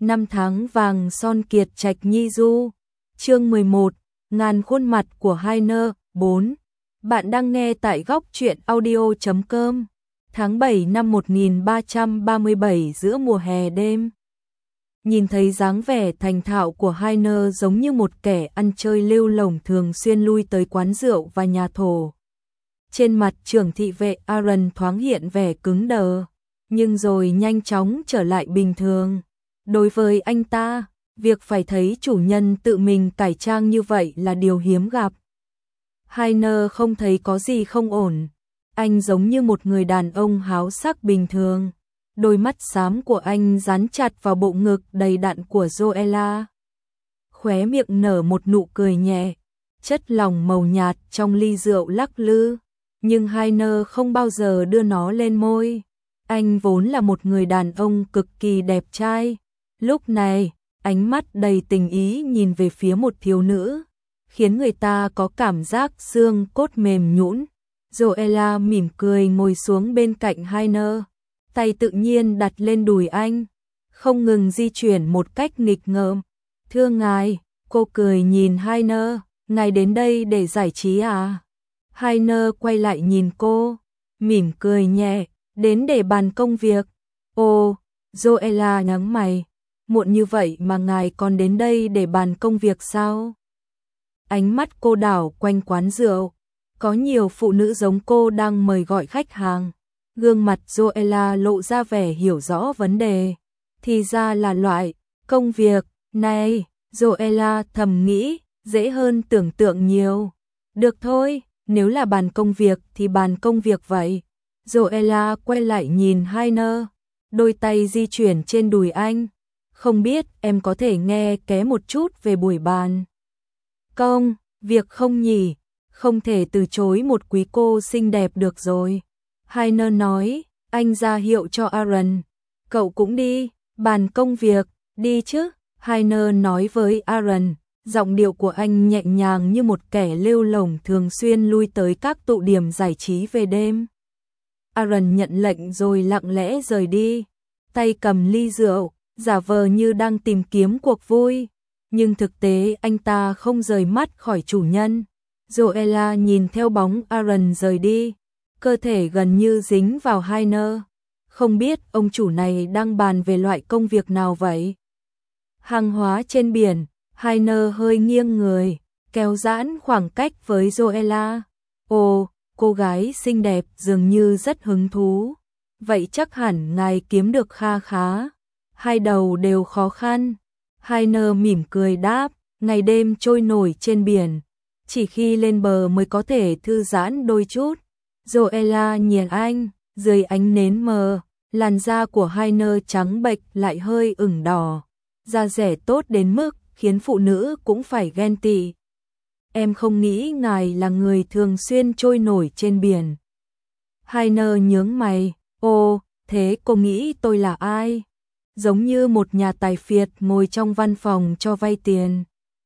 Năm tháng vàng son kiệt trạch nhi du. Chương 11, ngàn khuôn mặt của Hainer. 4. Bạn đang nghe tại góc truyện audio.com. Tháng 7 năm 1337 giữa mùa hè đêm. Nhìn thấy dáng vẻ thành thạo của Hainer giống như một kẻ ăn chơi lêu lổng thường xuyên lui tới quán rượu và nhà thổ. Trên mặt trưởng thị vệ Aaron thoáng hiện vẻ cứng đờ, nhưng rồi nhanh chóng trở lại bình thường. Đối với anh ta, việc phải thấy chủ nhân tự mình cải trang như vậy là điều hiếm gặp. Hainer không thấy có gì không ổn. Anh giống như một người đàn ông háo sắc bình thường. Đôi mắt xám của anh dán chặt vào bộ ngực đầy đặn của Joella. Khóe miệng nở một nụ cười nhẹ, chất lỏng màu nhạt trong ly rượu lắc lư. Nhưng Hainer không bao giờ đưa nó lên môi. Anh vốn là một người đàn ông cực kỳ đẹp trai. Lúc này, ánh mắt đầy tình ý nhìn về phía một thiếu nữ, khiến người ta có cảm giác xương cốt mềm nhũn. Joella mỉm cười ngồi xuống bên cạnh Hainer, tay tự nhiên đặt lên đùi anh, không ngừng di chuyển một cách nghịch ngợm. "Thưa ngài," cô cười nhìn Hainer, "ngài đến đây để giải trí à?" Hainer quay lại nhìn cô, mỉm cười nhẹ, "Đến để bàn công việc." "Ồ," Joella nhướng mày, "muộn như vậy mà ngài còn đến đây để bàn công việc sao?" Ánh mắt cô đảo quanh quán rượu, có nhiều phụ nữ giống cô đang mời gọi khách hàng. Gương mặt Joella lộ ra vẻ hiểu rõ vấn đề. Thì ra là loại công việc này, Joella thầm nghĩ, dễ hơn tưởng tượng nhiều. "Được thôi, nếu là bàn công việc thì bàn công việc vậy." Joella quay lại nhìn Hainer, đôi tay di chuyển trên đùi anh. "Không biết em có thể nghe ké một chút về buổi bàn công việc không nhỉ? Không thể từ chối một quý cô xinh đẹp được rồi." Hainer nói, anh ra hiệu cho Aaron. "Cậu cũng đi, bàn công việc." "Đi chứ," Hainer nói với Aaron, giọng điệu của anh nhẹ nhàng như một kẻ lêu lổng thường xuyên lui tới các tụ điểm giải trí về đêm. Aaron nhận lệnh rồi lặng lẽ rời đi, tay cầm ly rượu, giả vờ như đang tìm kiếm cuộc vui. Nhưng thực tế anh ta không rời mắt khỏi chủ nhân. Joella nhìn theo bóng Aaron rời đi, cơ thể gần như dính vào Hainer. Không biết ông chủ này đang bàn về loại công việc nào vậy? Hàng hóa trên biển, Hainer hơi nghiêng người, kéo giãn khoảng cách với Joella. "Ồ, cô gái xinh đẹp dường như rất hứng thú. Vậy chắc hẳn ngài kiếm được kha khá. Hai đầu đều khó khăn." Hainer mỉm cười đáp, "Ngày đêm trôi nổi trên biển, chỉ khi lên bờ mới có thể thư giãn đôi chút." Joella nhìn anh, dưới ánh nến mờ, làn da của Hainer trắng bệch lại hơi ửng đỏ. Da dẻ tốt đến mức khiến phụ nữ cũng phải ghen tị. "Em không nghĩ ngài là người thường xuyên trôi nổi trên biển." Hainer nhướng mày, "Ồ, thế cô nghĩ tôi là ai? Giống như một nhà tài phiệt ngồi trong văn phòng cho vay tiền."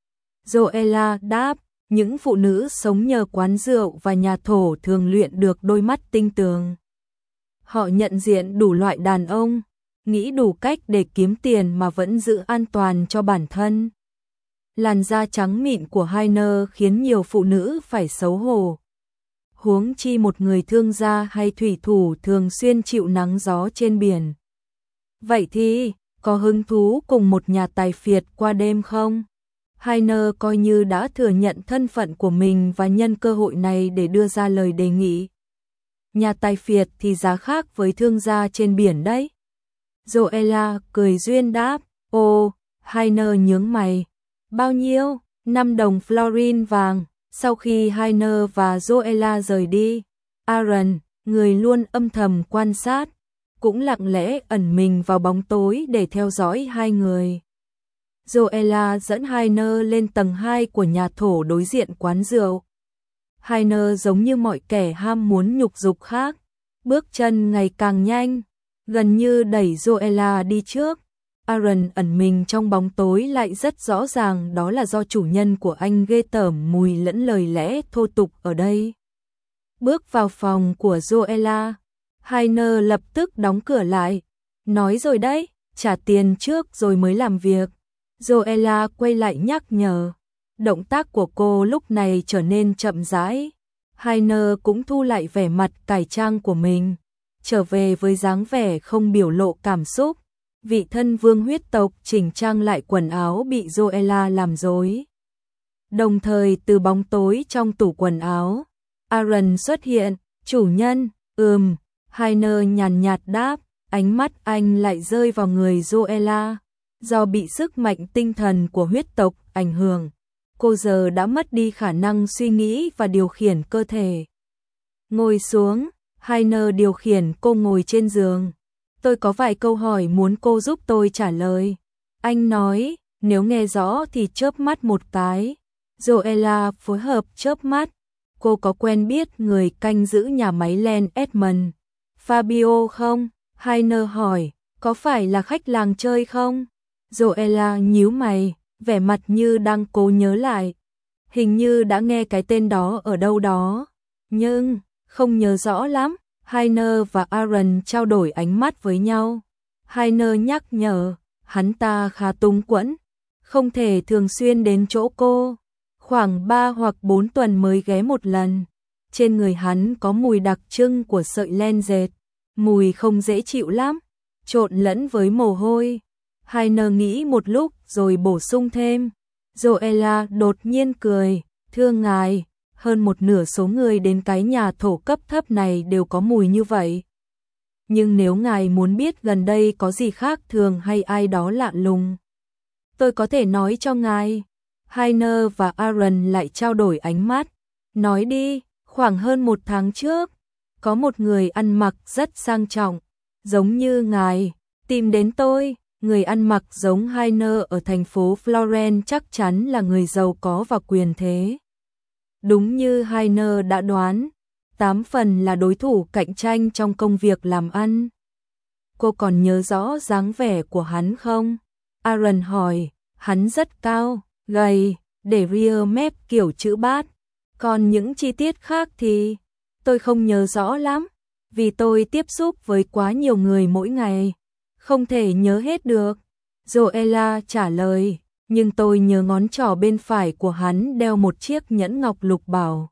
Joella đáp, "Những phụ nữ sống nhờ quán rượu và nhà thổ thường luyện được đôi mắt tinh tường. Họ nhận diện đủ loại đàn ông, nghĩ đủ cách để kiếm tiền mà vẫn giữ an toàn cho bản thân." Làn da trắng mịn của Hainer khiến nhiều phụ nữ phải xấu hổ. Huống chi một người thương gia hay thủy thủ thường xuyên chịu nắng gió trên biển. "Vậy thì, có hứng thú cùng một nhà tài phiệt qua đêm không?" Hainer coi như đã thừa nhận thân phận của mình và nhân cơ hội này để đưa ra lời đề nghị. "Nhà tài phiệt thì giá khác với thương gia trên biển đấy." Joella cười duyên đáp, "Ồ," Hainer nhướng mày, "bao nhiêu?" "5 đồng florin vàng." Sau khi Hainer và Joella rời đi, Aaron, người luôn âm thầm quan sát, cũng lặng lẽ ẩn mình vào bóng tối để theo dõi hai người. Joella dẫn Hainer lên tầng 2 của nhà thổ đối diện quán rượu. Hainer giống như mọi kẻ ham muốn nhục dục khác, bước chân ngày càng nhanh, gần như đẩy Joella đi trước. Aaron ẩn mình trong bóng tối lại rất rõ ràng đó là do chủ nhân của anh ghê tởm mùi lẫn lời lẽ thô tục ở đây. Bước vào phòng của Joella, Hainer lập tức đóng cửa lại. "Nói rồi đấy, trả tiền trước rồi mới làm việc. Joella quay lại nhắc nhở. Động tác của cô lúc này trở nên chậm rãi. Heiner cũng thu lại vẻ mặt cải trang của mình, trở về với dáng vẻ không biểu lộ cảm xúc. Vị thân vương huyết tộc chỉnh trang lại quần áo bị Joella làm rối. Đồng thời từ bóng tối trong tủ quần áo, Aaron xuất hiện. Chủ nhân, Heiner nhàn nhạt đáp, ánh mắt anh lại rơi vào người Joella. Do bị sức mạnh tinh thần của huyết tộc ảnh hưởng, cô giờ đã mất đi khả năng suy nghĩ và điều khiển cơ thể. Ngồi xuống, Heiner điều khiển cô ngồi trên giường. Tôi có vài câu hỏi muốn cô giúp tôi trả lời. Anh nói, nếu nghe rõ thì chớp mắt một cái. Joella phối hợp chớp mắt. Cô có quen biết người canh giữ nhà máy Len Edmond, Fabio không? Heiner hỏi, có phải là khách làng chơi không? Joella nhíu mày, vẻ mặt như đang cố nhớ lại. Hình như đã nghe cái tên đó ở đâu đó, nhưng không nhớ rõ lắm. Heiner và Aaron trao đổi ánh mắt với nhau. Heiner nhắc nhở, hắn ta khá túng quẫn, không thể thường xuyên đến chỗ cô. Khoảng 3 hoặc 4 tuần mới ghé một lần. Trên người hắn có mùi đặc trưng của sợi len dệt, mùi không dễ chịu lắm, trộn lẫn với mồ hôi. Heiner nghĩ một lúc rồi bổ sung thêm. Joella đột nhiên cười, thưa ngài, hơn một nửa số người đến cái nhà thổ cấp thấp này đều có mùi như vậy. Nhưng nếu ngài muốn biết gần đây có gì khác thường hay ai đó lạ lùng, tôi có thể nói cho ngài. Heiner và Aaron lại trao đổi ánh mắt. Nói đi, khoảng hơn 1 tháng trước, có một người ăn mặc rất sang trọng, giống như ngài, tìm đến tôi. Người ăn mặc giống Heiner ở thành phố Florence chắc chắn là người giàu có và quyền thế. Đúng như Heiner đã đoán, 8 phần là đối thủ cạnh tranh trong công việc làm ăn. Cô còn nhớ rõ dáng vẻ của hắn không? Aaron hỏi, hắn rất cao, gầy, để ria mép kiểu chữ bát. Còn những chi tiết khác thì tôi không nhớ rõ lắm, vì tôi tiếp xúc với quá nhiều người mỗi ngày, không thể nhớ hết được. Joella trả lời, nhưng tôi nhớ ngón trỏ bên phải của hắn đeo một chiếc nhẫn ngọc lục bảo.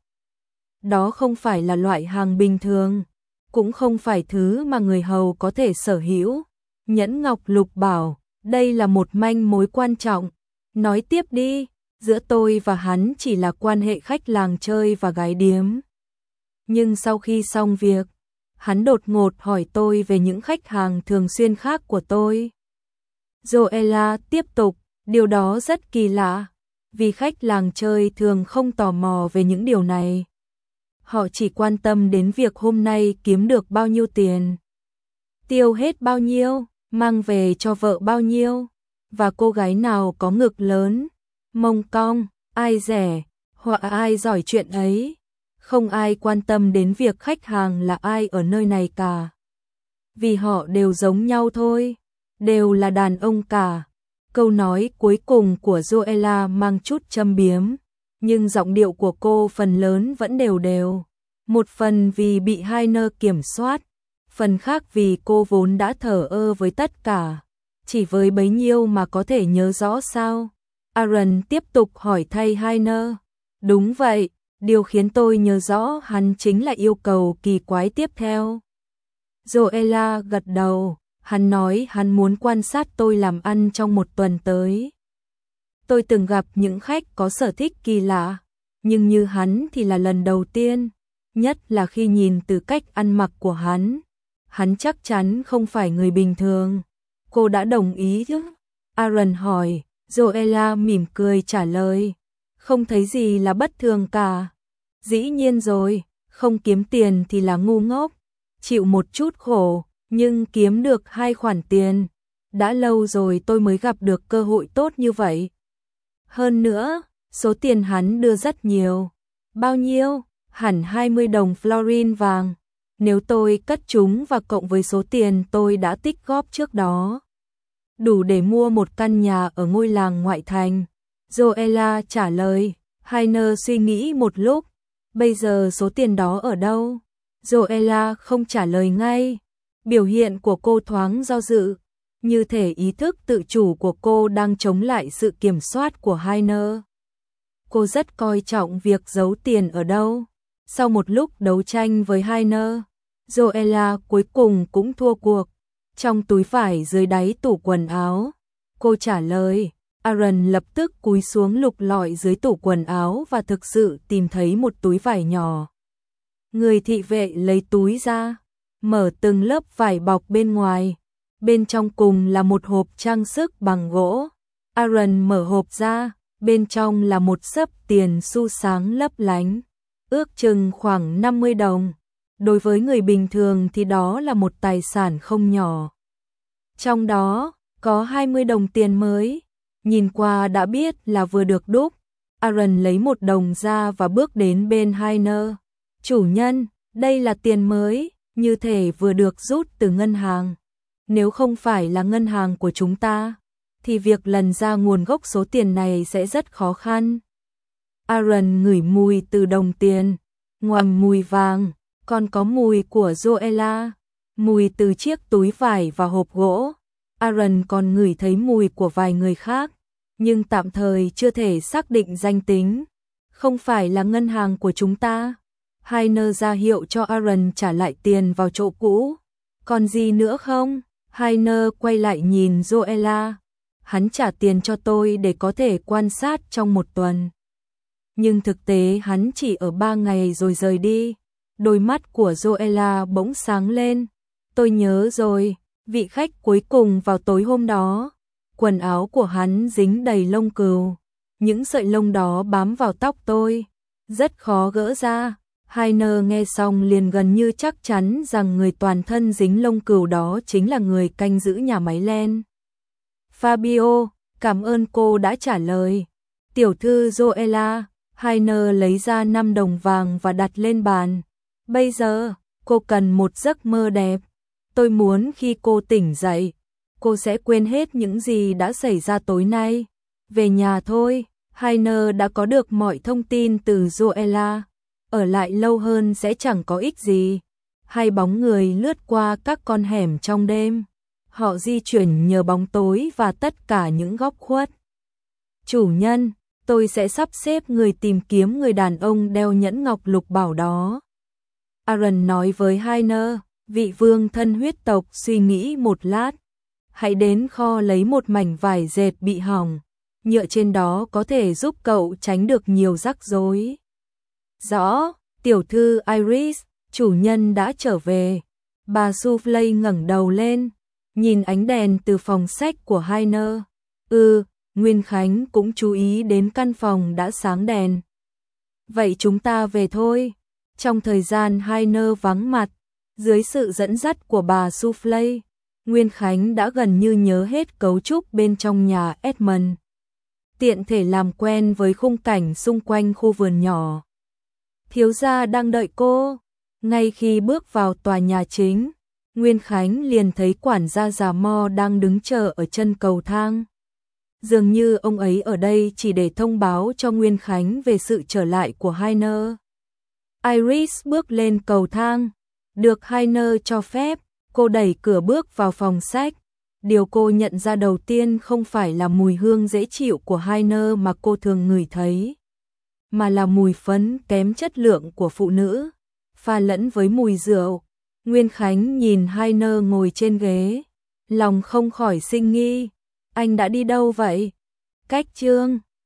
Đó không phải là loại hàng bình thường, cũng không phải thứ mà người hầu có thể sở hữu. Nhẫn ngọc lục bảo, đây là một manh mối quan trọng. Nói tiếp đi, giữa tôi và hắn chỉ là quan hệ khách làng chơi và gái điếm. Nhưng sau khi xong việc, hắn đột ngột hỏi tôi về những khách hàng thường xuyên khác của tôi. Joella tiếp tục, điều đó rất kỳ lạ, vì khách làng chơi thường không tò mò về những điều này. Họ chỉ quan tâm đến việc hôm nay kiếm được bao nhiêu tiền, tiêu hết bao nhiêu, mang về cho vợ bao nhiêu, và cô gái nào có ngực lớn, mông cong, ai rẻ, hoặc ai giỏi chuyện ấy. Không ai quan tâm đến việc khách hàng là ai ở nơi này cả, vì họ đều giống nhau thôi, đều là đàn ông cả. Câu nói cuối cùng của Joella mang chút châm biếm, nhưng giọng điệu của cô phần lớn vẫn đều đều. Một phần vì bị Heiner kiểm soát, phần khác vì cô vốn đã thờ ơ với tất cả, chỉ với bấy nhiêu mà có thể nhớ rõ sao. Aaron tiếp tục hỏi thay Heiner. Đúng vậy, điều khiến tôi nhớ rõ hắn chính là yêu cầu kỳ quái tiếp theo. Joella gật đầu, hắn nói hắn muốn quan sát tôi làm ăn trong 1 tuần tới. Tôi từng gặp những khách có sở thích kỳ lạ, nhưng như hắn thì là lần đầu tiên, nhất là khi nhìn từ cách ăn mặc của hắn. Hắn chắc chắn không phải người bình thường. Cô đã đồng ý chứ? Aaron hỏi. Joella mỉm cười trả lời, không thấy gì là bất thường cả. Dĩ nhiên rồi, không kiếm tiền thì là ngu ngốc, chịu một chút khổ, nhưng kiếm được 2 khoản tiền. Đã lâu rồi tôi mới gặp được cơ hội tốt như vậy. Hơn nữa, số tiền hắn đưa rất nhiều. Bao nhiêu? Hẳn 20 đồng florin vàng. Nếu tôi cất chúng và cộng với số tiền tôi đã tích góp trước đó, đủ để mua một căn nhà ở ngôi làng ngoại thành. Joella trả lời. Heiner suy nghĩ một lúc. Bây giờ số tiền đó ở đâu? Joella không trả lời ngay. Biểu hiện của cô thoáng do dự, như thể ý thức tự chủ của cô đang chống lại sự kiểm soát của Heiner. Cô rất coi trọng việc giấu tiền ở đâu. Sau một lúc đấu tranh với Heiner, Joella cuối cùng cũng thua cuộc. Trong túi vải dưới đáy tủ quần áo, cô trả lời. Aaron lập tức cúi xuống lục lọi dưới tủ quần áo và thực sự tìm thấy một túi vải nhỏ. Người thị vệ lấy túi ra, mở từng lớp vải bọc bên ngoài. Bên trong cùng là một hộp trang sức bằng gỗ. Aaron mở hộp ra, bên trong là một xấp tiền xu sáng lấp lánh, ước chừng khoảng 50 đồng. Đối với người bình thường thì đó là một tài sản không nhỏ. Trong đó có 20 đồng tiền mới, nhìn qua đã biết là vừa được đúc. Aaron lấy 1 đồng ra và bước đến bên Heiner. Chủ nhân, đây là tiền mới, như thể vừa được rút từ ngân hàng. Nếu không phải là ngân hàng của chúng ta, thì việc lần ra nguồn gốc số tiền này sẽ rất khó khăn. Aaron ngửi mùi từ đồng tiền, ngoài mùi vàng, còn có mùi của Joella, mùi từ chiếc túi vải và hộp gỗ. Aaron còn ngửi thấy mùi của vài người khác, nhưng tạm thời chưa thể xác định danh tính. Không phải là ngân hàng của chúng ta. Heiner ra hiệu cho Aaron trả lại tiền vào chỗ cũ. Còn gì nữa không? Heiner quay lại nhìn Joella. Hắn trả tiền cho tôi để có thể quan sát trong 1 tuần. Nhưng thực tế hắn chỉ ở 3 ngày rồi rời đi. Đôi mắt của Joella bỗng sáng lên. Tôi nhớ rồi, vị khách cuối cùng vào tối hôm đó. Quần áo của hắn dính đầy lông cừu. Những sợi lông đó bám vào tóc tôi, rất khó gỡ ra. Heiner nghe xong liền gần như chắc chắn rằng người toàn thân dính lông cừu đó chính là người canh giữ nhà máy len. Fabio, cảm ơn cô đã trả lời. Tiểu thư Joella, Heiner lấy ra 5 đồng vàng và đặt lên bàn. Bây giờ, cô cần một giấc mơ đẹp. Tôi muốn khi cô tỉnh dậy, cô sẽ quên hết những gì đã xảy ra tối nay. Về nhà thôi, Heiner đã có được mọi thông tin từ Joella. Ở lại lâu hơn sẽ chẳng có ích gì. Hai bóng người lướt qua các con hẻm trong đêm. Họ di chuyển nhờ bóng tối và tất cả những góc khuất. Chủ nhân, tôi sẽ sắp xếp người tìm kiếm người đàn ông đeo nhẫn ngọc lục bảo đó. Aaron nói với Heiner, vị vương thân huyết tộc suy nghĩ một lát. Hãy đến kho lấy một mảnh vải dệt bị hỏng. Nhựa trên đó có thể giúp cậu tránh được nhiều rắc rối. Rõ, tiểu thư Iris, chủ nhân đã trở về. Bà Soufflé ngẩng đầu lên, nhìn ánh đèn từ phòng sách của Heiner. Nguyên Khánh cũng chú ý đến căn phòng đã sáng đèn. Vậy chúng ta về thôi. Trong thời gian Heiner vắng mặt, dưới sự dẫn dắt của bà Soufflé, Nguyên Khánh đã gần như nhớ hết cấu trúc bên trong nhà Edmund. Tiện thể làm quen với khung cảnh xung quanh khu vườn nhỏ. Thiếu gia đang đợi cô. Ngay khi bước vào tòa nhà chính, Nguyên Khánh liền thấy quản gia già Mo đang đứng chờ ở chân cầu thang. Dường như ông ấy ở đây chỉ để thông báo cho Nguyên Khánh về sự trở lại của Heiner. Iris bước lên cầu thang, được Heiner cho phép, cô đẩy cửa bước vào phòng sách. Điều cô nhận ra đầu tiên không phải là mùi hương dễ chịu của Heiner mà cô thường ngửi thấy, mà là mùi phấn kém chất lượng của phụ nữ, pha lẫn với mùi rượu. Nguyên Khánh nhìn Heiner ngồi trên ghế, lòng không khỏi sinh nghi. Anh đã đi đâu vậy? Cách chương